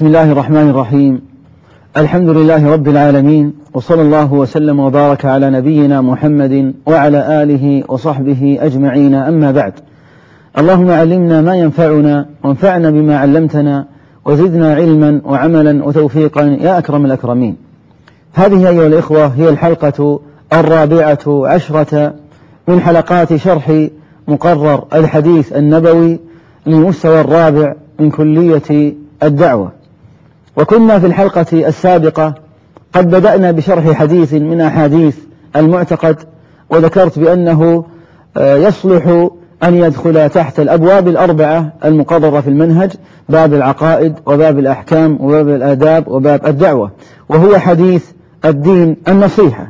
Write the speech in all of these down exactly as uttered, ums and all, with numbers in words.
بسم الله الرحمن الرحيم. الحمد لله رب العالمين، وصلى الله وسلم وبارك على نبينا محمد وعلى آله وصحبه أجمعين، أما بعد. اللهم علمنا ما ينفعنا وانفعنا بما علمتنا وزدنا علما وعملا وتوفيقا يا أكرم الأكرمين. هذه أيها الإخوة هي الحلقة الرابعة عشرة من حلقات شرح مقرر الحديث النبوي للمستوى الرابع من كلية الدعوة. وكنا في الحلقة السابقة قد بدأنا بشرح حديث من أحاديث المعتقد، وذكرت بأنه يصلح أن يدخل تحت الأبواب الأربعة المقررة في المنهج: باب العقائد وباب الأحكام وباب الآداب وباب الدعوة، وهو حديث الدين النصيحة.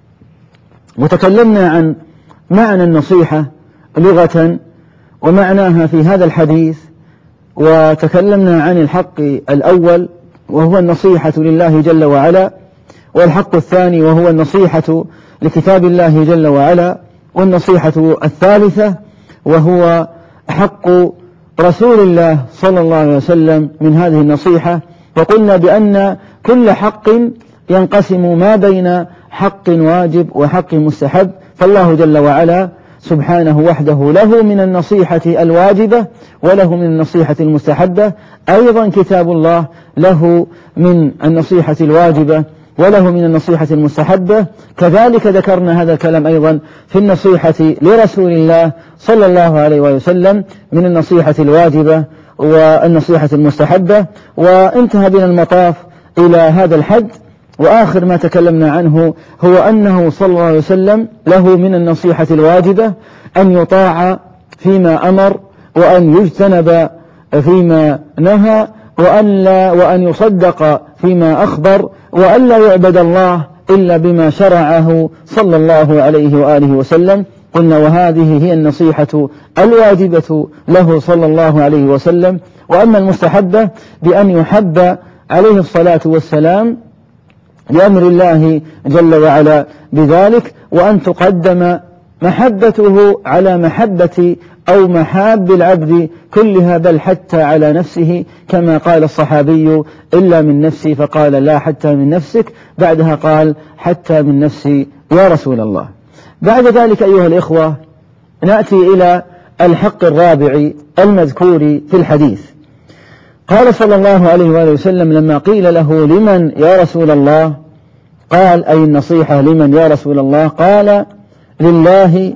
وتكلمنا عن معنى النصيحة لغة ومعناها في هذا الحديث، وتكلمنا عن الحق الأول وهو النصيحة لله جل وعلا، والحق الثاني وهو النصيحة لكتاب الله جل وعلا، والنصيحة الثالثة وهو حق رسول الله صلى الله عليه وسلم من هذه النصيحة. وقلنا بأن كل حق ينقسم ما بين حق واجب وحق مستحب، فالله جل وعلا سبحانه وحده له من النصيحة الواجبة وله من النصيحة المستحبة، أيضا كتاب الله له من النصيحة الواجبة وله من النصيحة المستحبة. كذلك ذكرنا هذا الكلام أيضا في النصيحة لرسول الله صلى الله عليه وسلم من النصيحة الواجبة والنصيحة المستحبة، وانتهى بنا المطاف إلى هذا الحد. وآخر ما تكلمنا عنه هو أنه صلى الله عليه وسلم له من النصيحة الواجبة أن يطاع فيما أمر، وأن يجتنب فيما نهى، وأن, لا وأن يصدق فيما أخبر، وأن لا يعبد الله إلا بما شرعه صلى الله عليه وآله وسلم. قلنا وهذه هي النصيحة الواجبة له صلى الله عليه وسلم. وأما المستحبة بأن يحب عليه الصلاة والسلام بأمر الله جل وعلا بذلك، وأن تقدم محبته على محبة أو محاب العبد كلها، بل حتى على نفسه، كما قال الصحابي: إلا من نفسي، فقال: لا حتى من نفسك، بعدها قال: حتى من نفسي يا رسول الله. بعد ذلك أيها الإخوة نأتي إلى الحق الرابع المذكور في الحديث. قال صلى الله عليه وآله وسلم لما قيل له: لمن يا رسول الله؟ قال: أي النصيحة لمن يا رسول الله؟ قال: لله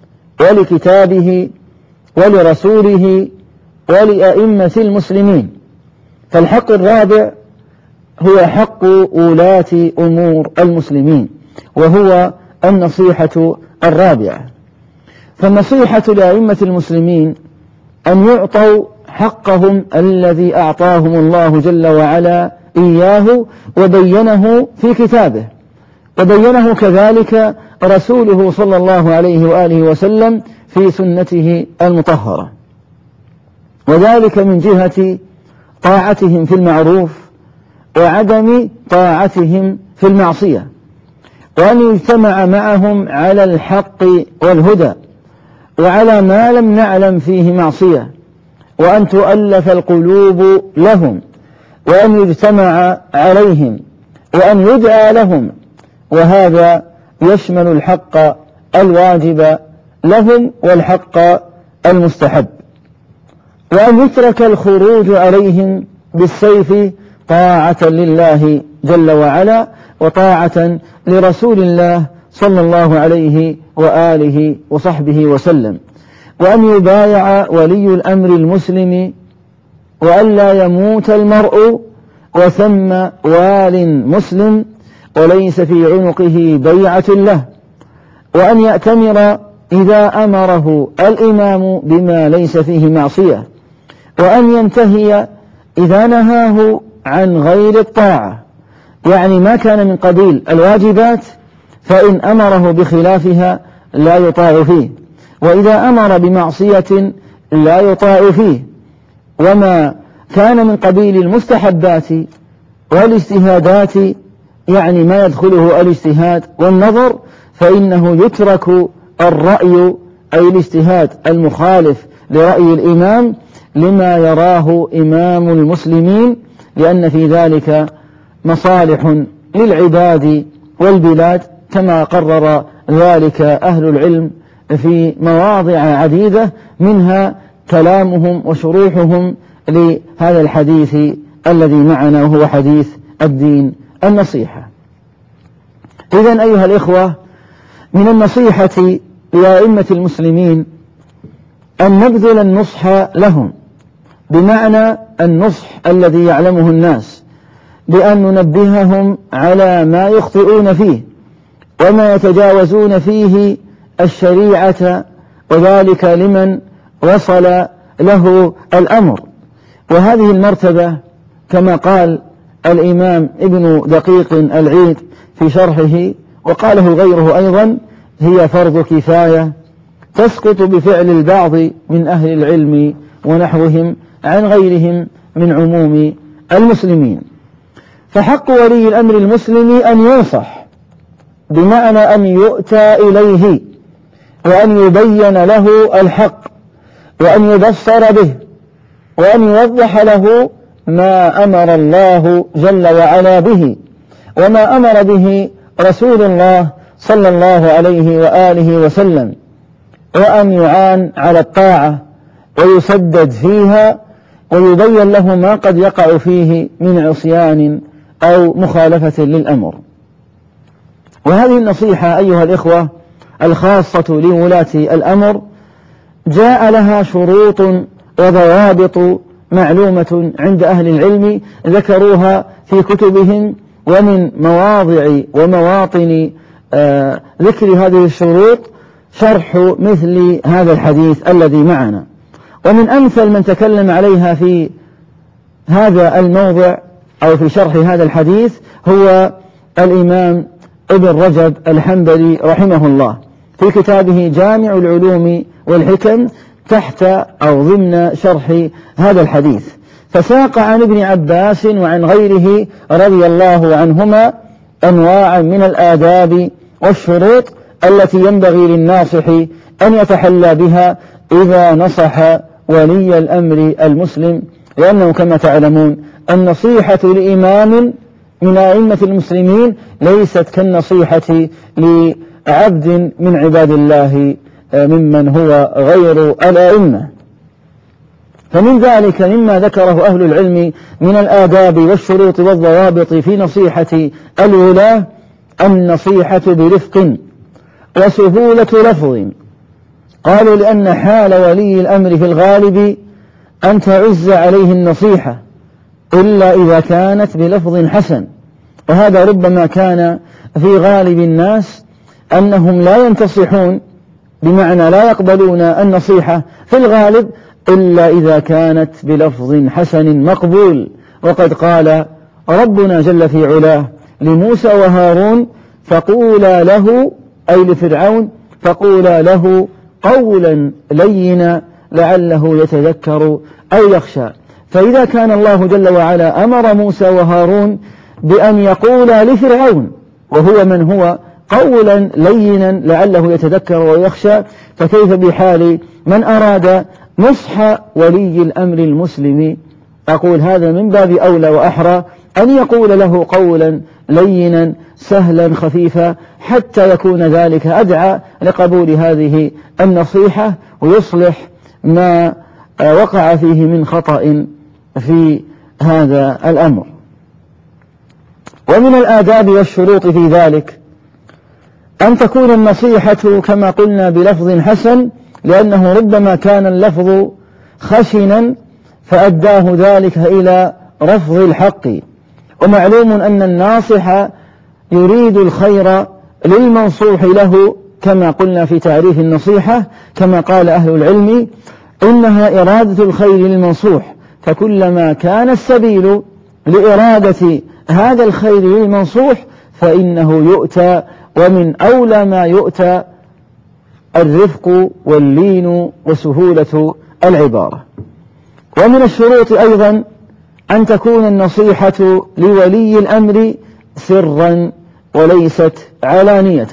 ولكتابه ولرسوله ولأئمة المسلمين. فالحق الرابع هو حق ولاة أمور المسلمين، وهو النصيحة الرابعة. فالنصيحة لأئمة المسلمين أن يعطوا حقهم الذي أعطاهم الله جل وعلا إياه، وبينه في كتابه، وبينه كذلك رسوله صلى الله عليه وآله وسلم في سنته المطهرة، وذلك من جهة طاعتهم في المعروف وعدم طاعتهم في المعصية، وأن يجتمع معهم على الحق والهدى وعلى ما لم نعلم فيه معصية، وأن تؤلف القلوب لهم، وأن يجتمع عليهم، وأن يدعى لهم، وهذا يشمل الحق الواجب لهم والحق المستحب، وأن يترك الخروج عليهم بالسيف طاعة لله جل وعلا وطاعة لرسول الله صلى الله عليه وآله وصحبه وسلم، وأن يبايع ولي الأمر المسلم، وأن لا يموت المرء وثم وال مسلم وليس في عنقه بيعة له، وأن يأتمر إذا أمره الإمام بما ليس فيه معصية، وأن ينتهي إذا نهاه عن غير الطاعة، يعني ما كان من قبيل الواجبات فإن أمره بخلافها لا يطاع فيه، وإذا أمر بمعصية لا يطاع فيه، وما كان من قبيل المستحبات والاجتهادات، يعني ما يدخله الاجتهاد والنظر، فإنه يترك الرأي أي الاجتهاد المخالف لرأي الإمام لما يراه إمام المسلمين لأن في ذلك مصالح للعباد والبلاد، كما قرر ذلك أهل العلم في مواضع عديدة، منها كلامهم وشروحهم لهذا الحديث الذي معنا، وهو حديث الدين النصيحة. إذن أيها الإخوة، من النصيحة لأئمة المسلمين أن نبذل النصح لهم، بمعنى النصح الذي يعلمه الناس، بأن ننبههم على ما يخطئون فيه وما يتجاوزون فيه الشريعة، وذلك لمن وصل له الأمر. وهذه المرتبة كما قال الإمام ابن دقيق العيد في شرحه، وقاله غيره أيضا، هي فرض كفاية تسقط بفعل البعض من أهل العلم ونحوهم عن غيرهم من عموم المسلمين. فحق ولي الأمر المسلم أن ينصح، بمعنى أن يؤتى إليه وأن يبين له الحق وأن يبصر به وأن يوضح له ما أمر الله جل وعلا به وما أمر به رسول الله صلى الله عليه وآله وسلم، وأن يعان على الطاعة ويسدد فيها ويبين له ما قد يقع فيه من عصيان أو مخالفة للأمر. وهذه النصيحة أيها الإخوة الخاصة لولاة الأمر جاء لها شروط وضوابط معلومة عند أهل العلم ذكروها في كتبهم، ومن مواضع ومواطن آه ذكر هذه الشروط شرح مثل هذا الحديث الذي معنا. ومن أمثل من تكلم عليها في هذا الموضع أو في شرح هذا الحديث هو الإمام ابن رجب الحنبلي رحمه الله في كتابه جامع العلوم والحكم تحت أو ضمن شرح هذا الحديث، فساق عن ابن عباس وعن غيره رضي الله عنهما أنواعا من الآداب والشروط التي ينبغي للناصح أن يتحلى بها إذا نصح ولي الأمر المسلم، لأنه كما تعلمون النصيحة لإمام من أئمة المسلمين ليست كالنصيحة لعبد من عباد الله ممن هو غير الأئمة. فمن ذلك مما ذكره أهل العلم من الآداب والشروط والضوابط في نصيحة الولاة النصيحة برفق وسهولة لفظ. قالوا لأن حال ولي الأمر في الغالب أن تعز عليه النصيحة إلا إذا كانت بلفظ حسن، وهذا ربما كان في غالب الناس أنهم لا ينتصحون، بمعنى لا يقبلون النصيحة في الغالب إلا إذا كانت بلفظ حسن مقبول. وقد قال ربنا جل في علاه لموسى وهارون فقولا له، أي لفرعون، فقولا له قولا لينا لعله يتذكر أو يخشى. فإذا كان الله جل وعلا أمر موسى وهارون بأن يقولا لفرعون وهو من هو قولا لينا لعله يتذكر ويخشى، فكيف بحال من أراد نصح ولي الأمر المسلم؟ أقول هذا من باب أولى وأحرى أن يقول له قولا لينا سهلا خفيفا، حتى يكون ذلك أدعى لقبول هذه النصيحة ويصلح ما وقع فيه من خطأ في هذا الأمر. ومن الآداب والشروط في ذلك أن تكون النصيحة كما قلنا بلفظ حسن، لأنه ربما كان اللفظ خشنا فأداه ذلك إلى رفض الحق. ومعلوم أن الناصح يريد الخير للمنصوح له، كما قلنا في تعريف النصيحة، كما قال أهل العلم إنها إرادة الخير للمنصوح، فكلما كان السبيل لإرادة هذا الخير للمنصوح فإنه يؤتى، ومن أولى ما يؤتى الرفق واللين وسهولة العبارة. ومن الشروط أيضا أن تكون النصيحة لولي الأمر سرا وليست علانية،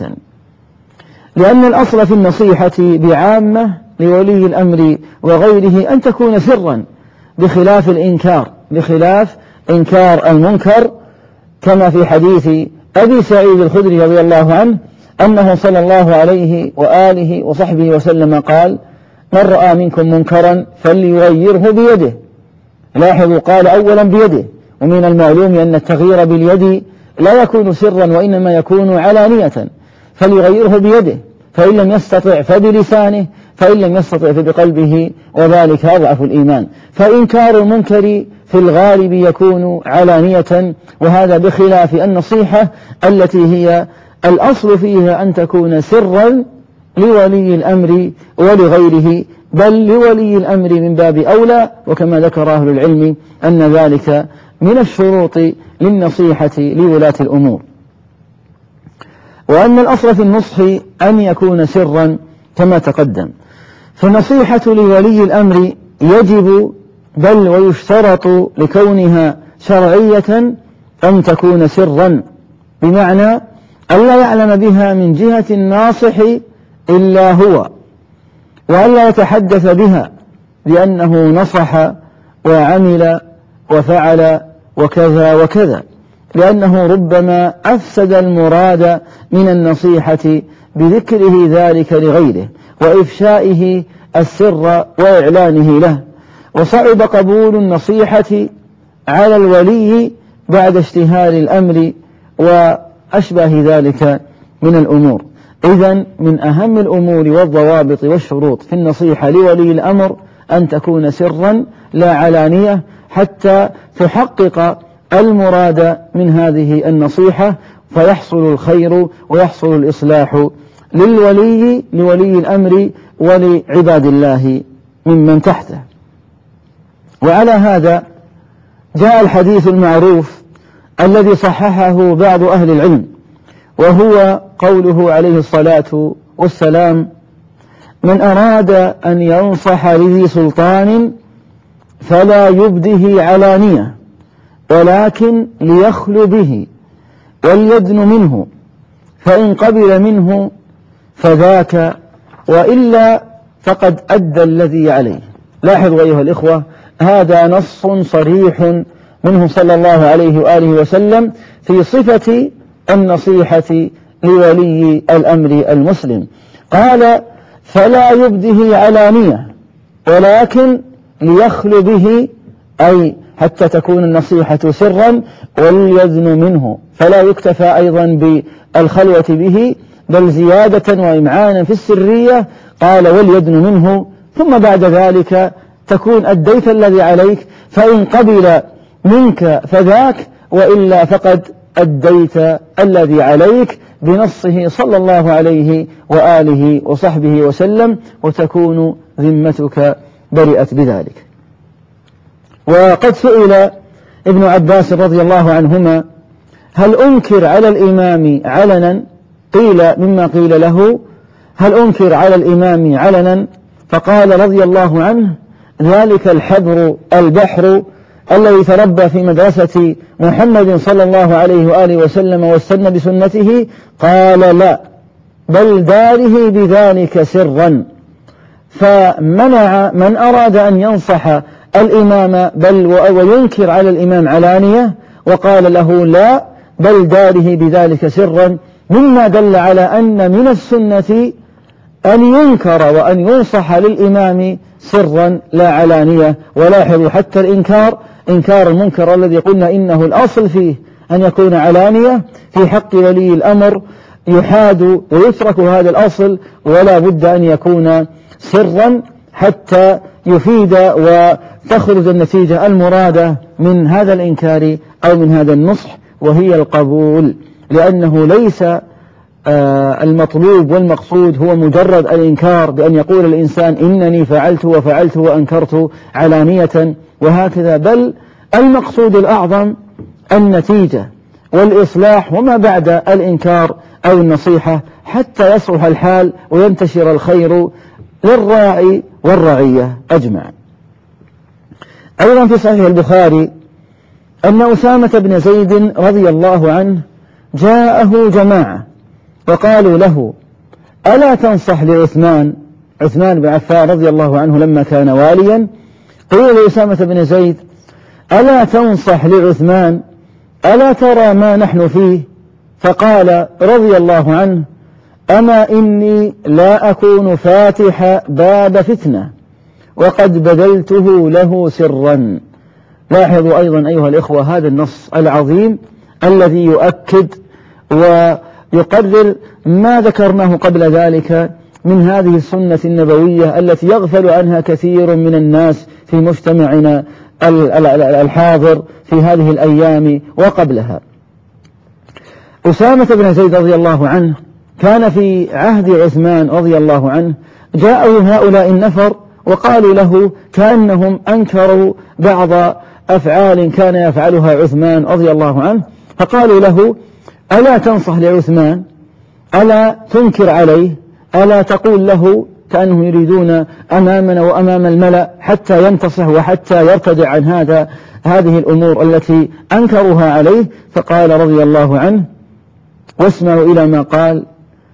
لأن الأصل في النصيحة بعامة لولي الأمر وغيره أن تكون سرا، بخلاف الإنكار بخلاف إنكار المنكر، كما في حديث أبي سعيد الخدري رضي الله عنه أنه صلى الله عليه وآله وصحبه وسلم قال: من رأى منكم منكرا فليغيره بيده. لاحظوا قال أولا بيده، ومن المعلوم أن التغيير باليد لا يكون سرا وإنما يكون علانية، فليغيره بيده، فإن لم يستطع فبلسانه، فإن لم يستطع فبقلبه، وذلك أضعف الإيمان. فإنكار المنكر في الغالب يكون علانية، وهذا بخلاف النصيحة التي هي الأصل فيها أن تكون سرا لولي الأمر ولغيره، بل لولي الأمر من باب أولى، وكما ذكر أهل العلم أن ذلك من الشروط للنصيحة لولاة الأمور. وأن الأصل في النصح أن يكون سرا كما تقدم. فالنصيحة لولي الأمر يجب بل ويشترط لكونها شرعية أن تكون سرا، بمعنى ألا يعلم بها من جهة الناصح إلا هو، وألا يتحدث بها لأنه نصح وعمل وفعل وكذا وكذا، لأنه ربما أفسد المراد من النصيحة بذكره ذلك لغيره وإفشائه السر وإعلانه له، وصعب قبول النصيحة على الولي بعد اشتهار الأمر وأشبه ذلك من الأمور. إذن من أهم الأمور والضوابط والشروط في النصيحة لولي الأمر أن تكون سرا لا علانية، حتى تحقق المراد من هذه النصيحة، فيحصل الخير ويحصل الإصلاح للولي لولي الأمر ولعباد الله ممن تحته. وعلى هذا جاء الحديث المعروف الذي صححه بعض أهل العلم، وهو قوله عليه الصلاة والسلام: من أراد أن ينصح لذي سلطان فلا يبده علانية، ولكن ليخل به وليدن منه، فإن قبل منه فذاك، وإلا فقد أدى الذي عليه. لاحظوا أيها الإخوة، هذا نص صريح منه صلى الله عليه وآله وسلم في صفة النصيحة لولي الأمر المسلم. قال: فلا يبده علانية، ولكن ليخل به، أي حتى تكون النصيحة سرا، وليدن منه، فلا يكتفى أيضا بالخلوة به، بل زيادة وإمعانا في السرية. قال: وليدن منه، ثم بعد ذلك تكون أديت الذي عليك، فإن قبل منك فذاك، وإلا فقد أديت الذي عليك، بنصه صلى الله عليه وآله وصحبه وسلم، وتكون ذمتك برئت بذلك. وقد سئل ابن عباس رضي الله عنهما: هل أنكر على الإمام علنا؟ قيل مما قيل له: هل أنكر على الإمام علنا؟ فقال رضي الله عنه: ذلك الحبر البحر الذي تربى في مدرسة محمد صلى الله عليه وآله وسلم واستنى بسنته. قال: لا، بل داره بذلك سرا. فمنع من أراد أن ينصح الإمام بل وينكر على الإمام علانية، وقال له: لا، بل داره بذلك سرا، مما دل على أن من السنة أن ينكر وأن ينصح للإمام سرا لا علانية. ولاحظوا حتى الإنكار، إنكار المنكر الذي قلنا إنه الأصل فيه أن يكون علانية، في حق ولي الأمر يحاد ويترك هذا الأصل، ولا بد أن يكون سرا حتى يفيد وتخرج النتيجة المرادة من هذا الإنكار أو من هذا النصح، وهي القبول، لأنه ليس آه المطلوب والمقصود هو مجرد الإنكار، بأن يقول الإنسان إنني فعلت وفعلت وأنكرت علانية وهكذا، بل المقصود الأعظم النتيجة والإصلاح وما بعد الإنكار أو النصيحة، حتى يصلح الحال وينتشر الخير للراعي والرعية أجمع. أيضا في صحيح البخاري أن أسامة بن زيد رضي الله عنه جاءه جماعة وقالوا له: ألا تنصح لعثمان عثمان بن عفان رضي الله عنه لما كان واليا؟ قيل لأسامة بن زيد: ألا تنصح لعثمان؟ ألا ترى ما نحن فيه؟ فقال رضي الله عنه: أما إني لا أكون فاتح باب فتنة وقد بذلته له سرا. لاحظوا أيضا أيها الإخوة هذا النص العظيم الذي يؤكد ويقرر ما ذكرناه قبل ذلك من هذه السنة النبوية التي يغفل عنها كثير من الناس في مجتمعنا الحاضر في هذه الأيام وقبلها. أسامة بن زيد رضي الله عنه كان في عهد عثمان رضي الله عنه، جاءه هؤلاء النفر وقالوا له كأنهم أنكروا بعض أفعال كان يفعلها عثمان رضي الله عنه، فقالوا له: ألا تنصح لعثمان؟ ألا تنكر عليه؟ ألا تقول له، كأنهم يريدون أمامنا وأمام الملأ حتى ينتصح وحتى يرتدع عن هذا هذه الأمور التي أنكروها عليه. فقال رضي الله عنه، واسمعوا إلى ما قال: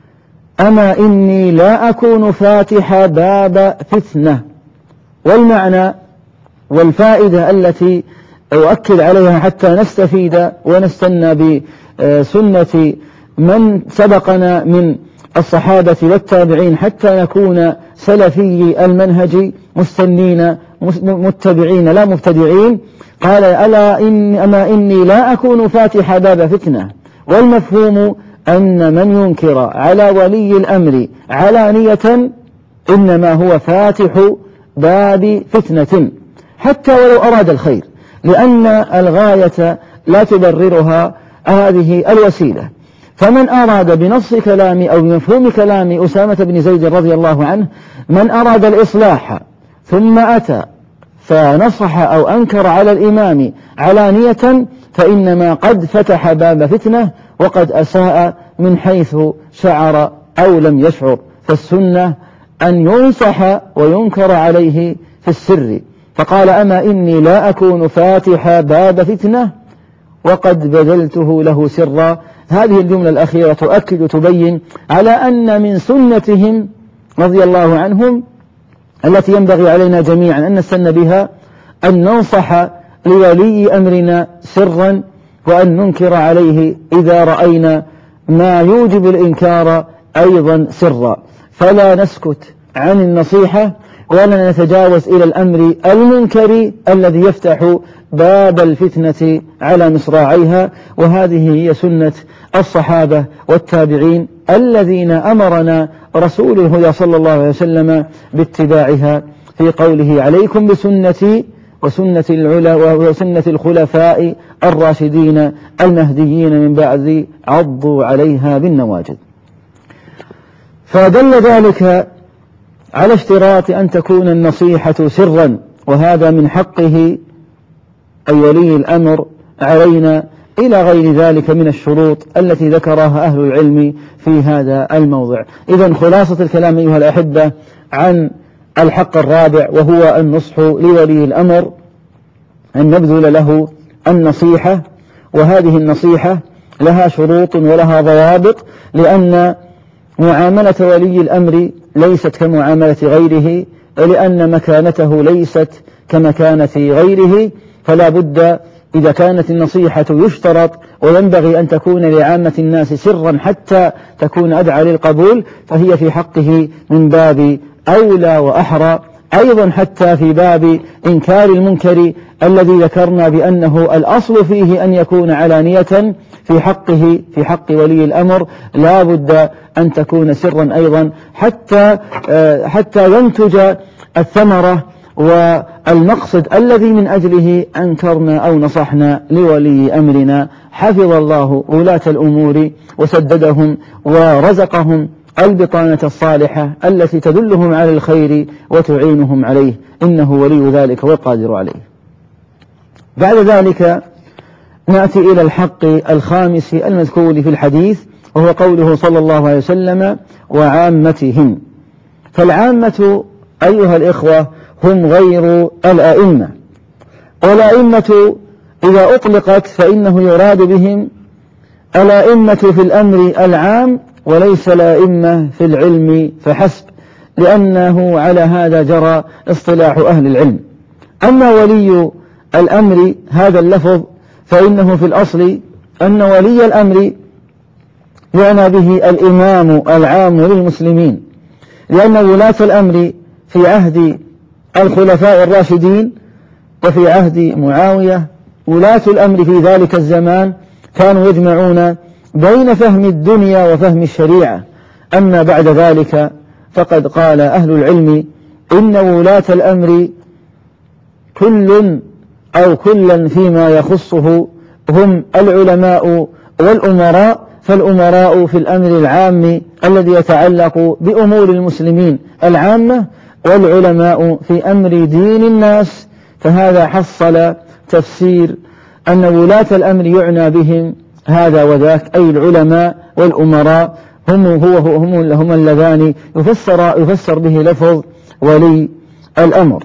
أما إني لا أكون فاتح باب فتنة. والمعنى والفائدة التي أؤكد عليها حتى نستفيد ونستنى بسنة من سبقنا من الصحابة والتابعين حتى نكون سلفي المنهج مستنين متبعين لا مبتدعين. قال: ألا إن أما إني لا أكون فاتح باب فتنة. والمفهوم أن من ينكر على ولي الأمر علانية إنما هو فاتح باب فتنة حتى ولو أراد الخير، لأن الغاية لا تبررها هذه الوسيلة. فمن أراد بنص كلام أو بمفهوم كلام أسامة بن زيد رضي الله عنه، من أراد الإصلاح ثم أتى فنصح أو أنكر على الإمام علانية فإنما قد فتح باب فتنة وقد أساء من حيث شعر أو لم يشعر. فالسنة أن ينصح وينكر عليه في السر. فقال: أما إني لا أكون فاتح باب فتنة وقد بذلته له سرا. هذه الجملة الأخيرة تؤكد وتبين على أن من سنتهم رضي الله عنهم التي ينبغي علينا جميعا أن نستن بها أن ننصح لولي أمرنا سرا، وأن ننكر عليه إذا رأينا ما يوجب الإنكار أيضا سرا. فلا نسكت عن النصيحة ولا نتجاوز إلى الأمر المنكر الذي يفتح باب الفتنة على مصراعيها. وهذه هي سنة الصحابة والتابعين الذين أمرنا رسول الهدى صلى الله عليه وسلم باتباعها في قوله: عليكم بسنتي وسنة العلا وسنة الخلفاء الراشدين المهديين من بعد عضوا عليها بالنواجذ. فدل ذلك على اشتراط أن تكون النصيحة سرا، وهذا من حقه أي ولي الأمر علينا، إلى غير ذلك من الشروط التي ذكرها أهل العلم في هذا الموضع. إذن خلاصة الكلام أيها الأحبة عن الحق الرابع، وهو النصح لولي الأمر، أن نبذل له النصيحة. وهذه النصيحة لها شروط ولها ضوابط، لأن معاملة ولي الأمر ليست كمعاملة غيره، لأن مكانته ليست كمكانة غيره. فلا بد إذا كانت النصيحة يشترط وينبغي أن تكون لعامة الناس سرا حتى تكون أدعى للقبول، فهي في حقه من باب أولى وأحرى. أيضا حتى في باب إنكار المنكر الذي ذكرنا بأنه الأصل فيه أن يكون علانية، في حقه في حق ولي الأمر لا بد أن تكون سرا أيضا حتى حتى ينتج الثمرة والمقصد الذي من أجله أنكرنا أو نصحنا لولي أمرنا. حفظ الله ولاة الأمور وسددهم ورزقهم البطانة الصالحة التي تدلهم على الخير وتعينهم عليه، إنه ولي ذلك والقادر عليه. بعد ذلك نأتي إلى الحق الخامس المذكور في الحديث، وهو قوله صلى الله عليه وسلم: وعامتهم. فالعامة أيها الإخوة هم غير الأئمة، والأئمة إذا أطلقت فإنه يراد بهم الأئمة في الأمر العام وليس الأئمة في العلم فحسب، لأنه على هذا جرى اصطلاح أهل العلم. أما ولي الأمر هذا اللفظ فإنه في الأصل أن ولي الأمر يعنى به الإمام العام للمسلمين، لأن ولاة الأمر في عهد الخلفاء الراشدين وفي عهد معاوية ولاة الأمر في ذلك الزمان كانوا يجمعون بين فهم الدنيا وفهم الشريعة. أما بعد ذلك فقد قال أهل العلم إن ولاة الأمر كل أو كلا فيما يخصه هم العلماء والأمراء، فالأمراء في الأمر العام الذي يتعلق بأمور المسلمين العامة، والعلماء في أمر دين الناس. فهذا حصل تفسير أن ولاة الأمر يعنى بهم هذا وذاك، أي العلماء والأمراء هم هو هم هم اللذان يفسر يفسر به لفظ ولي الأمر.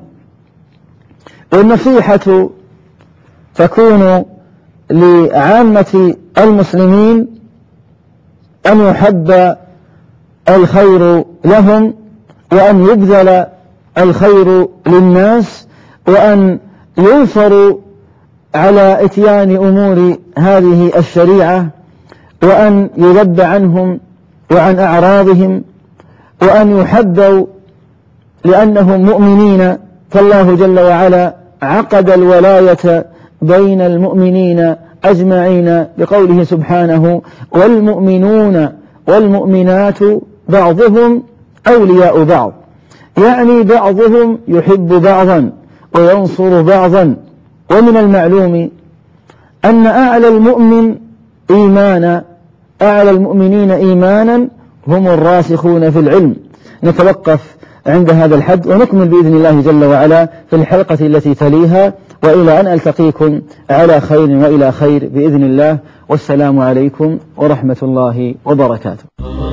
والنصيحة تكون لعامة المسلمين أن يحب الخير لهم، وأن يبذل الخير للناس، وأن ينصروا على إتيان أمور هذه الشريعة، وأن يذب عنهم وعن أعراضهم، وأن يحبوا لأنهم مؤمنين، فالله جل وعلا عقد الولاية بين المؤمنين أجمعين بقوله سبحانه: والمؤمنون والمؤمنات بعضهم أولياء بعض، يعني بعضهم يحب بعضا وينصر بعضا. ومن المعلوم أن أعلى المؤمن إيمانا أعلى المؤمنين إيمانا هم الراسخون في العلم. نتوقف عند هذا الحد ونكمل بإذن الله جل وعلا في الحلقة التي تليها، وإلى أن ألتقيكم على خير وإلى خير بإذن الله، والسلام عليكم ورحمة الله وبركاته.